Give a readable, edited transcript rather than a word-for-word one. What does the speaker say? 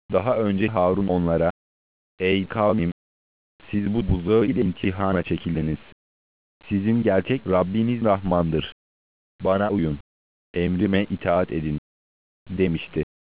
Daha önce Harun onlara, "Ey kavmim! Siz bu buzağı ile imtihana çekildiniz. Sizin gerçek Rabbiniz Rahmandır. Bana uyun, emrime itaat edin," demişti.